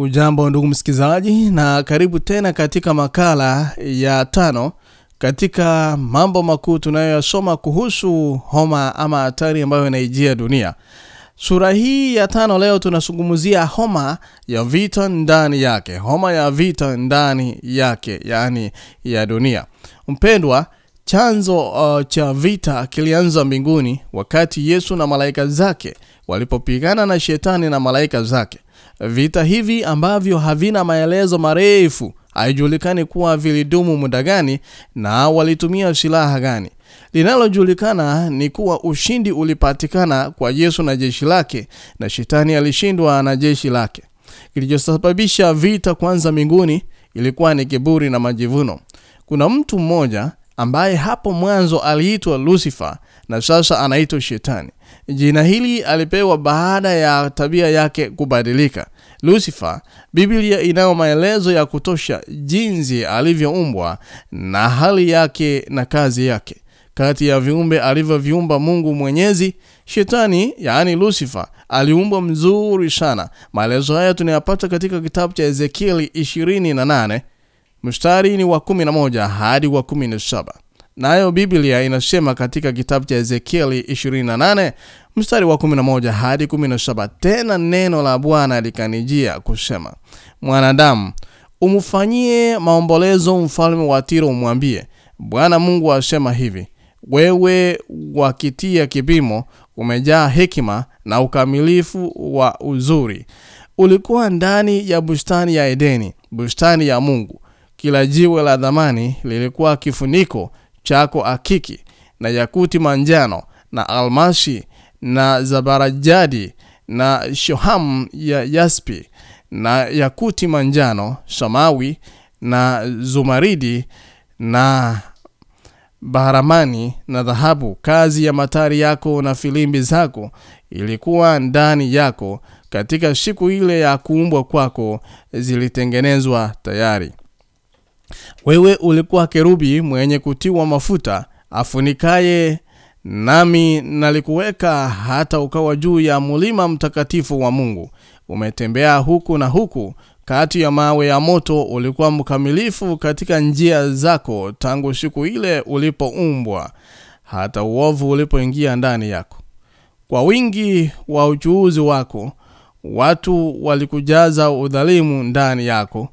Ujambo ndugu msikizaji, na karibu tena katika makala ya 5 katika mambo makuu tunayoyasoma kuhusu homa ama hatari ambayo inaijia dunia. Sura hii ya 5 leo tunazungumzia homa ya vita ndani yake. Homa ya vita ndani yake, yani ya dunia. Mpendwa, chanzo cha vita kilianza mbinguni wakati Yesu na malaika zake walipopigana na shetani na malaika zake. Vita hivi ambavyo havina maelezo marefu, haijulikani kuwa vilidumu muda gani na walitumia silaha gani. Linalojulikana ni kuwa ushindi ulipatikana kwa Yesu na jeshi lake, na shetani alishindwa na jeshi lake. Kilichosababisha vita kwanza mbinguni ilikuwa ni kiburi na majivuno. Kuna mtu mmoja ambaye hapo mwanzo aliitwa Lucifer na sasa anaitwa Shetani. Jina hili alipewa baada ya tabia yake kubadilika. Lucifer, Biblia inayo maelezo ya kutosha jinsi alivyoumbwa na hali yake na kazi yake. Kati ya viumbe alivyoviumba Mungu Mwenyezi, Shetani, yani Lucifer, aliumbwa mzuri sana. Maelezo haya tunayapata katika kitabu cha Ezekieli 28, mstari ni wa 11 hadi wa 17. Nayo Biblia inasema katika kitabu cha Ezekieli 28, mstari wa 11 hadi 17, tena neno la Bwana likanijia kusema, mwanadamu, umfanyie maombolezo mfalme wa Tiro, umwambie, Bwana Mungu asema hivi, wewe wakitia kipimo, umejaa hekima na ukamilifu wa uzuri. Ulikuwa ndani ya bustani ya Edeni, bustani ya Mungu. Kila jiwe la dhamani lilikuwa kifuniko chako, akiki na yakuti manjano na almasi na zabarajadi na shohamu ya yaspi na yakuti manjano, samawi na zumaridi na baharamani na dhahabu. Kazi ya matari yako na filimbi zako ilikuwa ndani yako. Katika siku ile ya kuumbwa kwako zilitengenezwa tayari. Wewe ulikuwa kerubi mwenye kutiwa mafuta, afunikaye, nami nalikuweka hata ukawa juu ya mlima mtakatifu wa Mungu. Umetembea huku na huku kati ya mawe ya moto. Ulikuwa mkamilifu katika njia zako tangu siku ile ulipoumbwa hata uovu ulipoingia ndani yako. Kwa wingi wa uchuuzi wako watu walikujaza udhalimu ndani yako,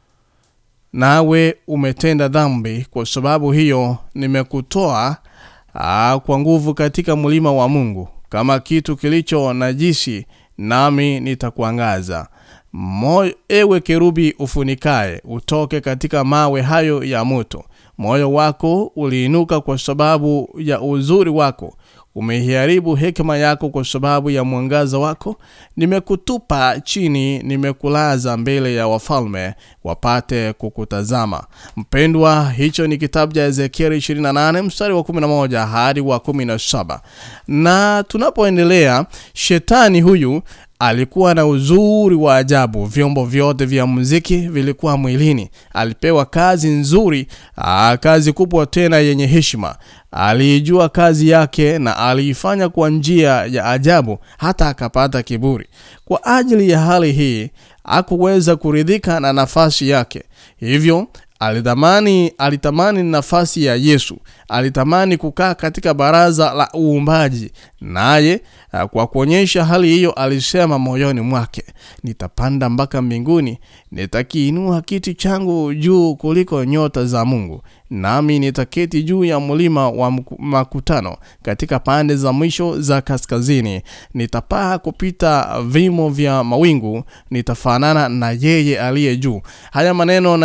nawe umetenda dhambi. Kwa sababu hiyo nimekutoa kwa nguvu katika mlima wa Mungu kama kitu kilicho najisi, nami nitakuangaza. Ewe kerubi ufunikae, utoke katika mawe hayo ya moto. Moyo wako uliinuka kwa sababu ya uzuri wako. Umeharibu hekima yako kwa sababu ya mwangaza wako. Nimekutupa chini, nimekulaza mbele ya wafalme wapate kukutazama. Mpendwa, hicho ni kitabu cha Ezekieli 28 mstari wa 11 hadi wa 17. Na tunapoendelea, shetani huyu alikuwa na uzuri wa ajabu. Vyombo vyote vya muziki vilikuwa mwilini. Alipewa kazi nzuri, kazi kubwa tena yenye heshima. Alijua kazi yake na aliifanya kwa njia ya ajabu, hata akapata kiburi. Kwa ajili ya hali hii, hakuweza kuridhika na nafasi yake. Hivyo alitamani nafasi ya Yesu. Alitamani kukaa katika baraza la uumbaji. Naye kwa kuonyesha hali hiyo alisema moyoni mwake, nitapanda mpaka mbinguni, nitakiinua kiti changu juu kuliko nyota za Mungu, nami nitaketi juu ya mlima wa makutano katika pande za mwisho za kaskazini. Nitapaa kupita vimo vya mawingu, nitafanana na yeye aliye juu. Haya maneno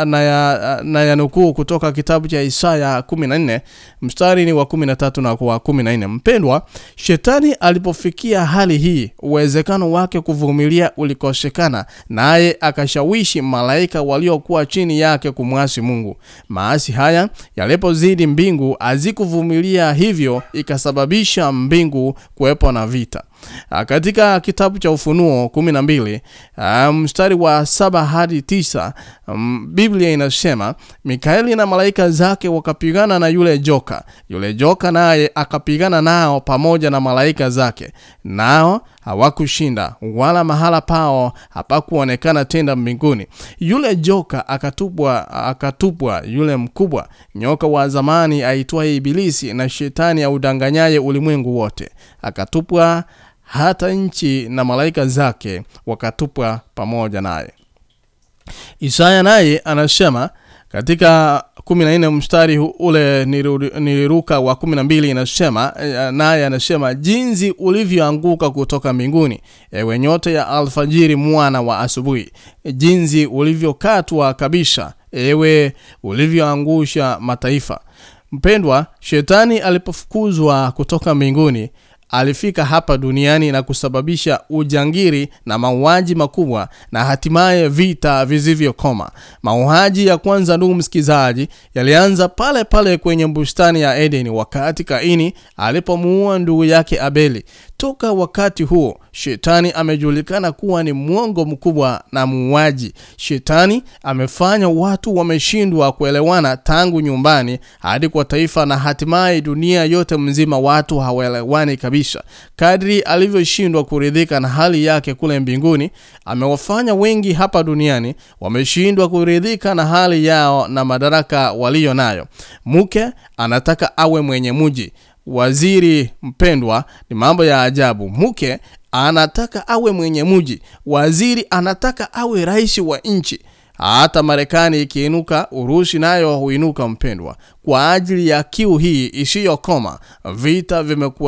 na yanukuu kutoka kitabu cha Isaya 14 mstari ni wa 13 na wa 14. Mpendwa, shetani alipofikia hali hii, uwezekano wake kuvumilia ulikosekana, naye akashawishi malaika waliokuwa chini yake kumwasi Mungu. Maasi haya yalipozidi, mbingu hazikuvumilia, hivyo ikasababisha mbingu kuwepo na vita. Katika kitabu cha Ufunuo 12 mstari wa 7 hadi 9, Biblia inasema, Mikaeli na malaika zake wakapigana na yule joka. Yule joka naye akapigana nao pamoja na malaika zake, nao hawakushinda, wala mahala pao hapakuonekana tena mbinguni. Yule joka akatupwa, yule mkubwa, nyoka wa zamani aitwaye Ibilisi na Shetani audanganyaye ulimwengu wote. Akatupwa, hata nchi na malaika zake wakatupwa pamoja naye. Isaya naye anasema katika 14 mstari ule niliruka wa 12, inasema naye anasema, jinsi ulivyoanguka kutoka mbinguni, ewe nyota ya alfajiri, mwana wa asubuhi, jinsi ulivyokatwa kabisa, ewe ulivyoangusha mataifa. Mpendwa, Shetani alipofukuzwa kutoka mbinguni, alifika hapa duniani na kusababisha ujangiri na mauaji makubwa na hatimaye vita visivyokoma. Mauaji ya kwanza, ndugu msikizaji, yalianza pale pale kwenye bustani ya Edeni wakati Kaini alipomuua ndugu yake Abeli. Toka wakati huo Shetani amejulikana kuwa ni mwongo mkubwa na muuaji. Shetani amefanya watu wameshindwa kuelewana tangu nyumbani hadi kwa taifa, na hatimaye dunia yote mzima watu hawaelewani kabisa. Kadri alivyoshindwa kuridhika na hali yake kule mbinguni, amewafanya wengi hapa duniani wameshindwa kuridhika na hali yao na madaraka walio nayo. Mke anataka awe mwenye mji. Waziri mpendwa, ni mambo ya ajabu. Mke anataka awe mwenye mji, waziri anataka awe rais wa nchi. Hata Marekani ikiinuka, Urusi nayo huinuka mpendwa. Kwa ajili ya kiu hii isiyokoma, vita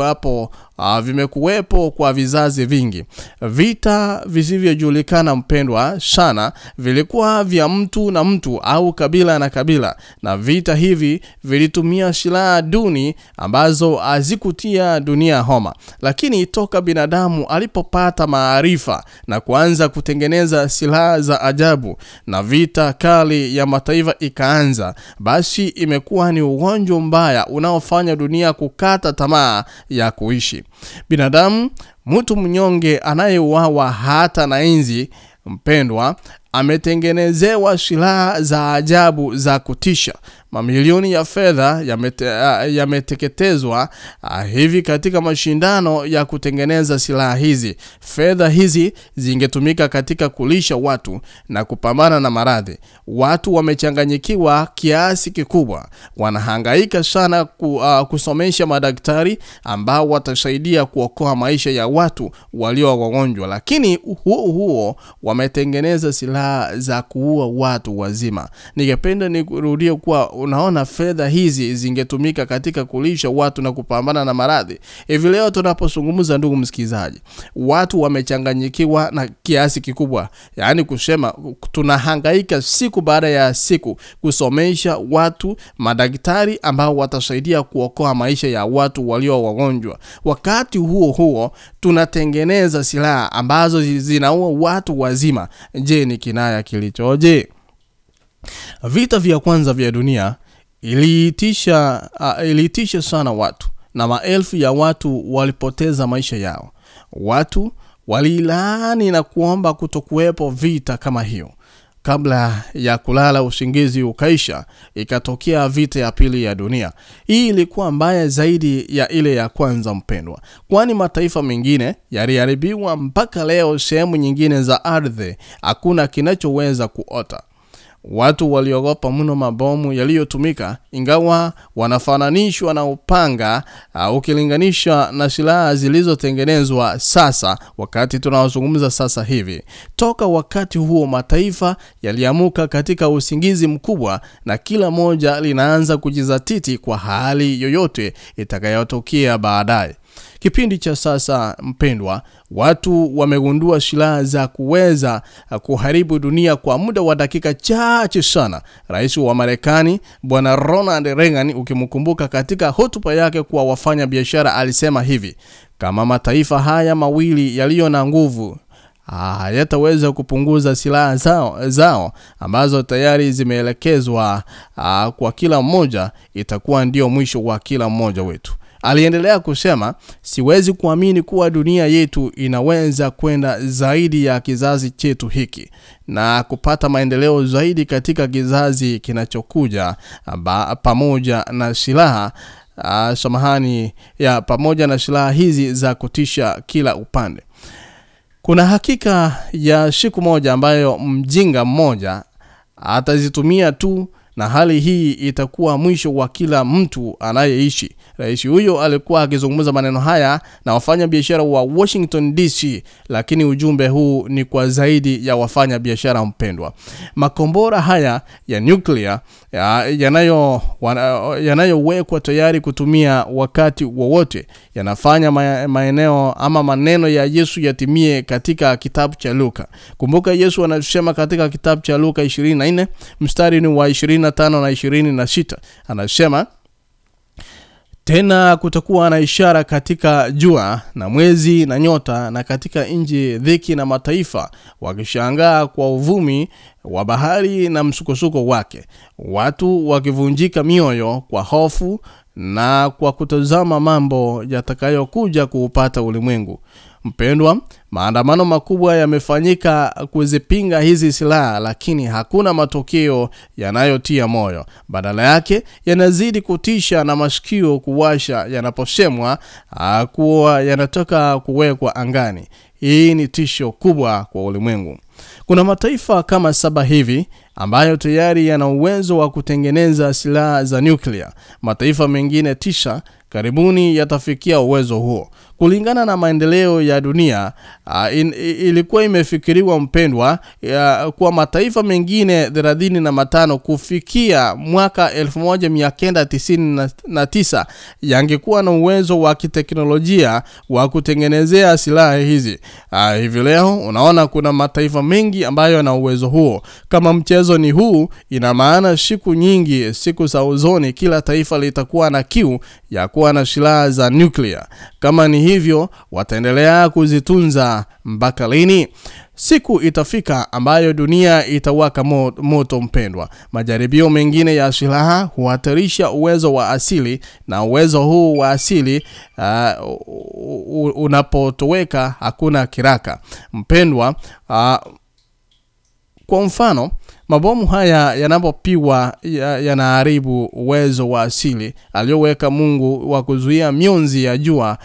vimekuwepo kwa vizazi vingi. Vita visivyojulikana mpendwa sana vilikuwa vya mtu na mtu au kabila na kabila, na vita hivi vilitumia silaha duni ambazo hazikutia dunia homa. Lakini toka binadamu alipopata maarifa na kuanza kutengeneza silaha za ajabu na vita kali ya mataifa ikaanza, basi imekuwa ni ugonjwa mbaya unaofanya dunia kukata tamaa ya kuishi. Binadamu, mtu mnyonge anayeuawa hata na enzi mpendwa, ametengenezewa silaha za ajabu za kutisha. Mamilioni ya fedha yameteketezwa hivi katika mashindano ya kutengeneza silaha hizi. Fedha hizi zingetumika katika kulisha watu na kupambana na maradhi. Watu wamechanganyikiwa kiasi kikubwa. Wanahangaika sana kusomesha madaktari ambao watasaidia kuokoa maisha ya watu walio wagonjwa, lakini huo wametengeneza silaha za kuua watu wazima. Ningependa nirudie kuwa unaona, fedha hizi zingetumika katika kulisha watu na kupambana na maradhi. Hivi leo tunapozungumza, ndugu msikizaji, watu wamechanganyikiwa na kiasi kikubwa. Yaani kusema tunahangaika siku baada ya siku kusomesha watu madaktari ambao watasaidia kuokoa maisha ya watu walio wagonjwa. Wakati huo tunatengeneza silaha ambazo zinaua watu wazima. Je, ni kinaya kilichoje? Vita vya kwanza vya dunia iliitisha sana watu, na maelfu ya watu walipoteza maisha yao. Watu walilaani na kuomba kutokuwepo vita kama hiyo. Kabla ya kulala usingizi ukaisha, ikatokea vita ya pili ya dunia. Hii ilikuwa mbaya zaidi ya ile ya kwanza mpendwa, kwani mataifa mengine yaliharibiwa mpaka leo sehemu nyingine za ardhi hakuna kinachoweza kuota. Watu waliogopa mno mabomu yaliyotumika, ingawa wanafananishwa na upanga ukilinganisha na silaha zilizotengenezwa sasa wakati tunaozungumza sasa hivi. Toka wakati huo mataifa yaliamuka katika usingizi mkubwa, na kila moja linaanza kujizatiti kwa hali yoyote itakayotokea baadaye. Kipindi cha sasa mpendwa, watu wamegundua silaha za kuweza kuharibu dunia kwa muda wa dakika chache sana. Rais wa Marekani Bwana Ronald Reagan, ukimkumbuka katika hotuba yake kwa wafanya biashara, alisema hivi: kama mataifa haya mawili yaliyo na nguvu hayataweza kupunguza silaha zao ambazo tayari zimeelekezwa kwa kila mmoja, itakuwa ndio mwisho wa kila mmoja wetu. Aliendelea kusema, siwezi kuamini kuwa dunia yetu inaweza kwenda zaidi ya kizazi chetu hiki na kupata maendeleo zaidi katika kizazi kinachokuja pamoja na silaha pamoja na silaha hizi za kutisha kila upande. Kuna hakika ya siku moja ambayo mjinga mmoja atazitumia tu, na hali hii itakuwa mwisho wa kila mtu anayeishi. Rais huyo alikuwa akizungumza maneno haya na wafanya biashara wa Washington DC, lakini ujumbe huu ni kwa zaidi ya wafanya biashara mpendwa. Makombora haya ya nuclear yanayowekwa tayari kutumia wakati wowote yanafanya maeneo ama maneno ya Yesu yatimie katika kitabu cha Luka. Kumbuka Yesu anasema katika kitabu cha Luka 24 mstari ni wa 25 na 26, anasema, tena kutakuwa na ishara katika jua na mwezi na nyota, na katika nchi dhiki na mataifa wakishangaa kwa uvumi wa bahari na msukosuko wake, watu wakivunjika mioyo kwa hofu na kwa kutazama mambo yatakayokuja kuupata ulimwengu. Mpendwa, maandamano makubwa yamefanyika kuzipinga hizi silaha, lakini hakuna matokeo yanayotia moyo. Badala yake yanazidi kutisha na masikio kuwasha yanaposemwa kuwa yanataka kuwekwa angani. Hii ni tisho kubwa kwa ulimwengu. Kuna mataifa kama 7 hivi ambayo tayari yana uwezo wa kutengeneza silaha za nuclear. Mataifa mengine 9 karibuni yatafikia uwezo huo. Kulingana na maendeleo ya dunia, ilikuwa imefikiriwa mpendwa kwa mataifa mengine 35 kufikia mwaka 1999 yangekuwa na uwezo wa kiteknolojia wa kutengenezea silaha hizi. Hivi leo unaona kuna mataifa mengi ambayo yana uwezo huo. Kama mchezo ni huu, ina maana siku za usoni kila taifa litakuwa na kiu ya kuwa na silaha za nuclear. Kama ni hivyo, wataendelea kuzitunza mpaka lini? Siku itafika ambayo dunia itawaka moto mpendwa. Majaribio mengine ya silaha huhatarisha uwezo wa asili, na uwezo huu wa asili unapotoweka hakuna kiraka mpendwa. Kwa mfano, mabomu haya yanapopigwa yanaharibu uwezo wa asili aliyoweka Mungu wa kuzuia mionzi ya jua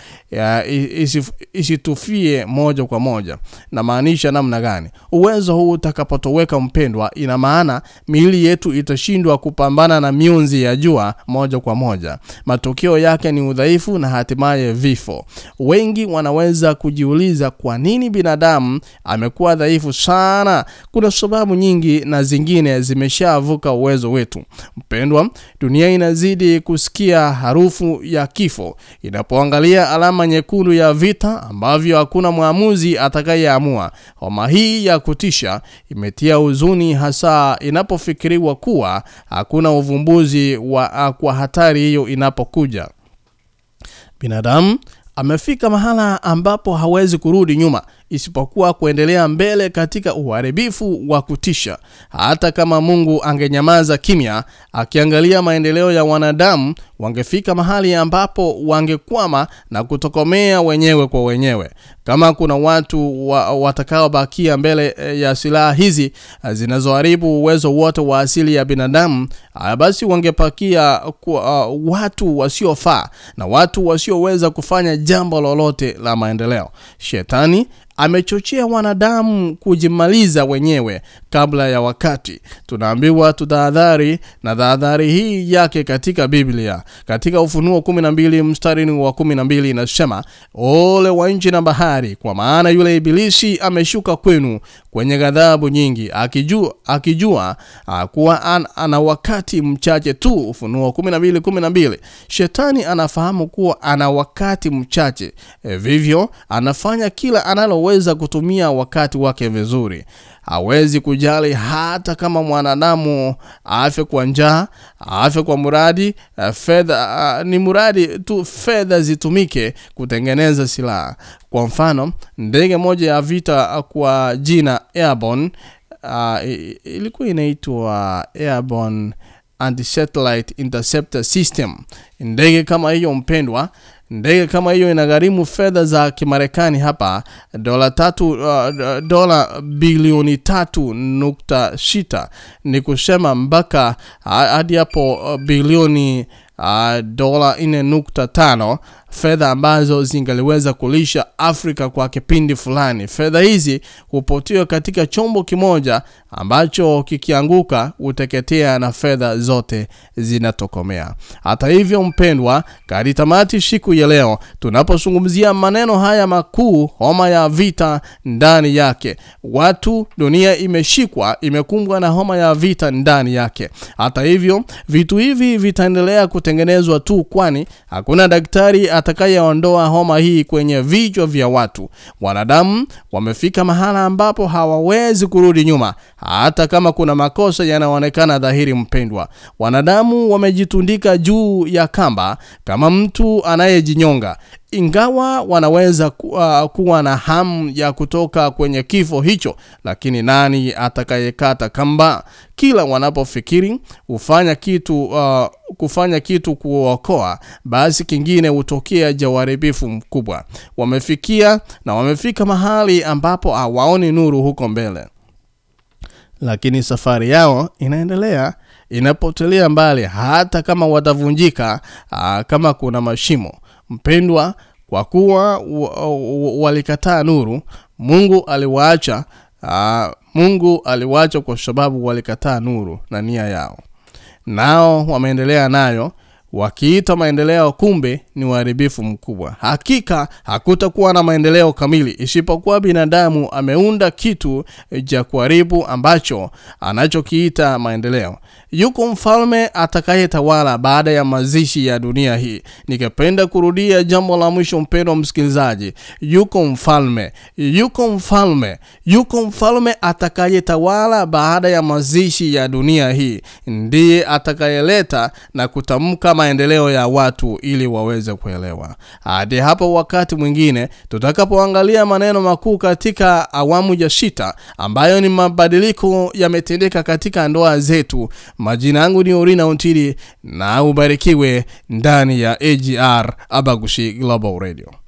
isitufie moja kwa moja. Na maanisha namna gani? Uwezo huu utakapotoweka mpendwa, ina maana miili yetu itashindwa kupambana na mionzi ya jua moja kwa moja. Matokeo yake ni udhaifu na hatimaye vifo. Wengi wanaweza kujiuliza kwa nini binadamu amekuwa dhaifu sana. Kuna sababu nyingi na zingine zimeshavuka uwezo wetu. Mpendwa, dunia inazidi kusikia harufu ya kifo inapoangalia alama nyekundu ya vita ambavyo hakuna muamuzi atakayeamua. Homa hii ya kutisha imetia huzuni, hasa inapofikiriwa kuwa hakuna uvumbuzi kwa hatari hiyo inapokuja. Binadamu amefika mahala ambapo hawezi kurudi nyuma isipokuwa kuendelea mbele katika uharibifu wa kutisha. Hata kama Mungu angenyamaza kimya akiangalia maendeleo ya wanadamu, wangefika mahali ambapo wangekwama na kutokomea wenyewe kwa wenyewe. Kama kuna watu watakaobakia mbele ya silaha hizi zinazoharibu uwezo wote wa asili ya binadamu, basi wangepakia watu wasiofaa na watu wasioweza kufanya jambo lolote la maendeleo. Shetani amechochea wanadamu kujimaliza wenyewe kabla ya wakati. Tunaambiwa tutahadhari, na tahadhari hii yake katika Biblia. Katika Ufunuo 12 mstari wa 12 inasema, ole wa nchi na bahari, kwa maana yule ibilisi ameshuka kwenu kwenye ghadhabu nyingi, akijua kuwa ana wakati mchache tu. Ufunuo 12:12. Shetani anafahamu kuwa ana wakati mchache, vivyo anafanya kila analoweza kutumia wakati wake vizuri. Hawezi kujali hata kama mwanadamu afe kwa njaa, afe kwa muradi fedha, ni muradi tu fedha zitumike kutengeneza silaha. Kwa mfano, ndege moja ya vita kwa jina Airborne, ilikuwa inaitwa Airborne Anti-Satellite Interceptor System. Ndege kama hiyo mpendwa, ndege kama hiyo inagharimu fedha za Kimarekani hapa dola bilioni 3.6, ni kusema mpaka hadi hapo bilioni dola 4.5, fedha ambazo zingaliweza kulisha Afrika kwa kipindi fulani. Fedha hizi hupotiwa katika chombo kimoja ambacho kikianguka uteketea na fedha zote zinatokomea. Hata hivyo mpendwa, karitamati siku ya leo tunapozungumzia maneno haya makuu, homa ya vita ndani yake. Watu, dunia imekumbwa na homa ya vita ndani yake. Hata hivyo, vitu hivi vitaendelea kutengenezwa tu, kwani hakuna daktari atakayeondoa homa hii kwenye vichwa vya watu. Wanadamu wamefika mahala ambapo hawawezi kurudi nyuma, hata kama kuna makosa yanaonekana dhahiri mpendwa. Wanadamu wamejitundika juu ya kamba kama mtu anayejinyonga. Ingawa wanaweza kuwa na hamu ya kutoka kwenye kifo hicho, lakini nani atakayekata kamba? Kila wanapofikiri kufanya kitu kuokoa, basi kingine hutokea cha uharibifu mkubwa. Wamefika mahali ambapo hawaoni nuru huko mbele. Lakini safari yao inaendelea, inapotelea mbali, hata kama watavunjika kama kuna mashimo. Mpendwa, kwa kuwa walikataa nuru, Mungu aliwaacha kwa sababu walikataa nuru na nia yao. Nao wameendelea nayo wakiita maendeleo, kumbe ni uharibifu mkubwa. Hakika hakutakuwa na maendeleo kamili isipokuwa binadamu ameunda kitu cha kuharibu ambacho anachokiita maendeleo. Yuko mfalme atakayetawala baada ya mazishi ya dunia hii. Nikipenda kurudia jambo la mwisho mpendwa msikilizaji, yuko mfalme atakayetawala baada ya mazishi ya dunia hii. Ndiye atakayeleta na kutamka maendeleo ya watu ili waweze kuelewa. Hadi hapo wakati mwingine tutakapoangalia maneno makuu katika awamu ya 6 ambayo ni mabadiliko yametendeka katika ndoa zetu. Majina yangu ni Orina Ontiri, na ubarikiwe ndani ya AGR Abagushi Global Radio.